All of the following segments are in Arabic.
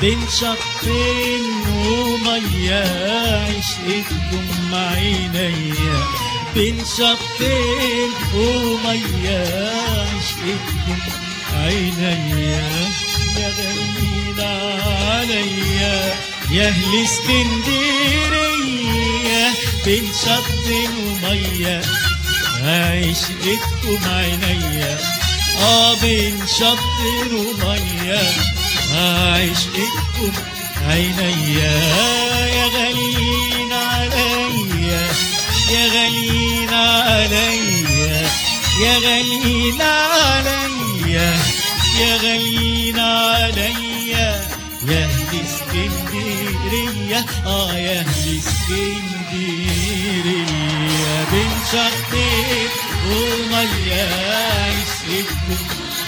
بين شطين ومية عشقتكم عينيا، بين شطين ومية عشقتكم عينيا. يا غاليين عليا يا اهل اسكندرية، بين شطين ومية عشقتكم عينيا. بين شطين ومية عشقتكم عينيا. يا غاليين عليا يا غاليين عليا يا غاليين عليا يا غاليين عليا يا اهل اسكندرية. يا اهل اسكندرية، بين شطين ومية عشقتكم.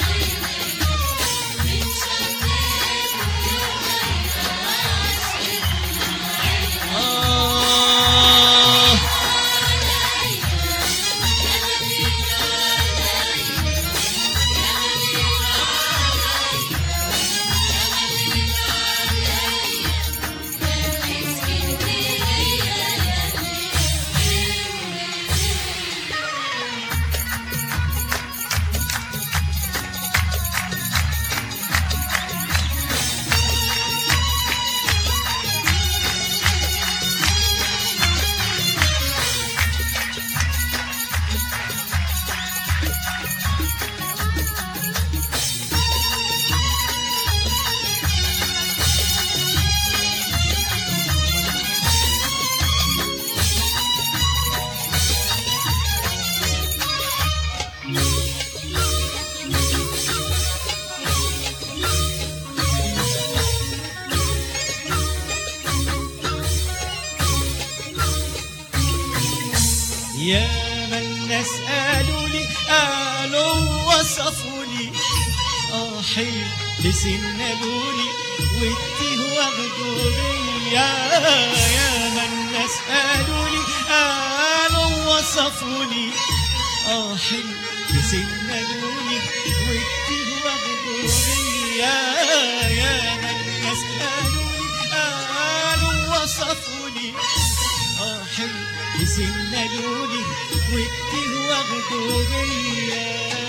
يا ما الناس قالوا لي قالوا وصفوا لي حلو لسنادوا لي والتيه واخدوا بيا. يا ما الناس قالوا لي قالوا وصفوا لي حلو لسنادوا لي والتيه واخدوا بيا. يا ما الناس قالوا لي قالوا وصفوا لي حلو يسندولي والتيه واخدوا بيا.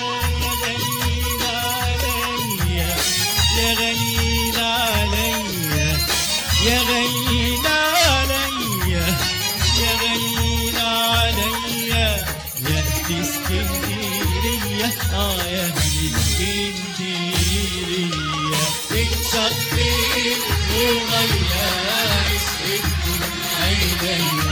يا غاليين عليا يا غاليين عليا يا غاليين عليا يا اهل اسكندرية. يا اهل اسكندرية، بين شطين ومية عشقتكم عينيا.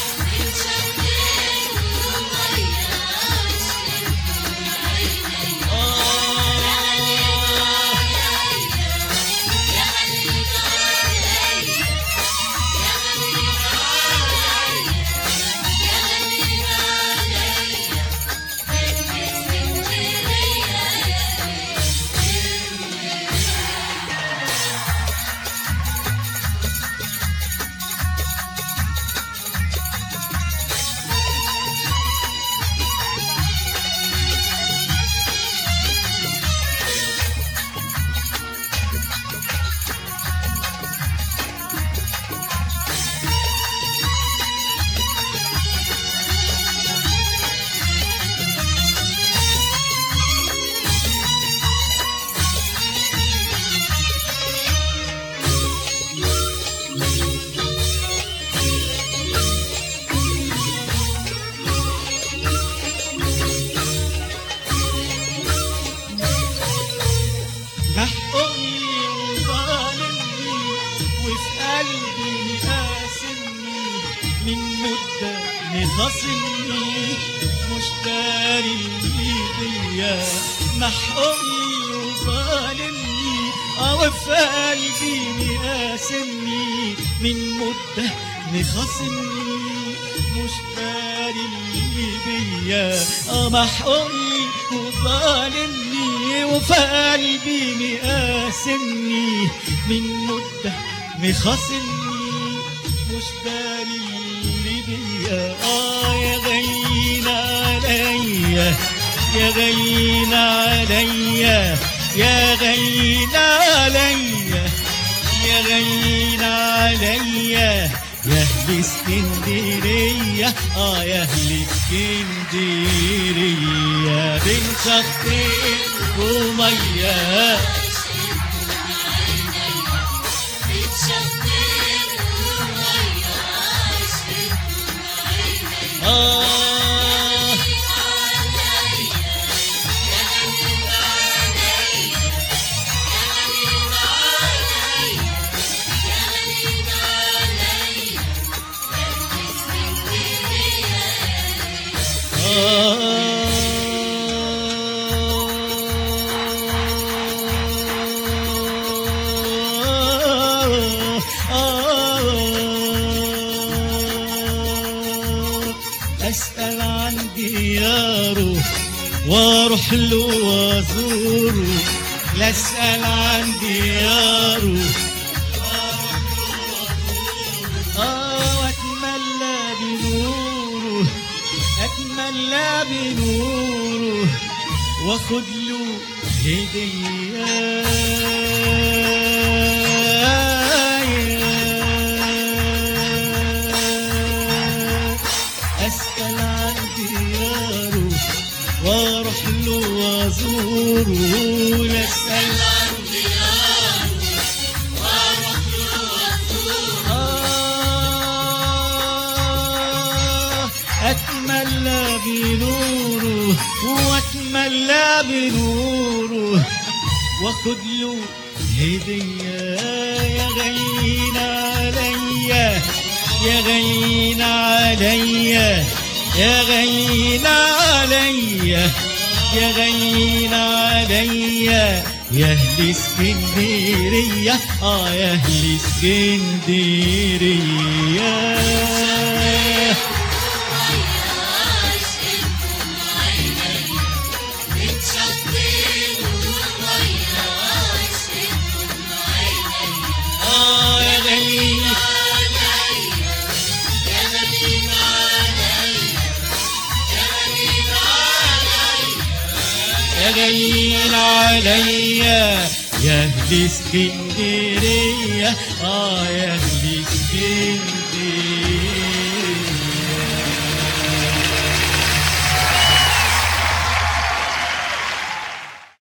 من مدة مخاصمني مش داري بيا، محقوقي وظالمني وفي قلبي مقاسمني. من مدة مخاصمني مش داري بيا، محقوقي وظالمني وفي قلبي مقاسمني. من مدة مخاصمني مش داري بيا. يا غاليين عليا يا غاليين عليا يا غاليين عليا يا غاليين عليا يا اهل اسكندريه، يا اهل اسكندريه، بين شطين وميه أسأل عن دياره واروح له وازوره، لا أسأل عن دياره واتملى بنوره، اتملى بنوره واخد له هديه. أسأل عن دياره واروح له وازوره، لا أسأل عن دياره واروح له وازوره، أتملى بنوره واتملى بنوره واخد له هديه. يا غاليين عليا يا غاليين عليا يا غاليين عليا يا غاليين عليا يا اهل اسكندريه، يا اهل اسكندريه. يا غاليين عليا يا اهل اسكندريه، يا اهل اسكندريه.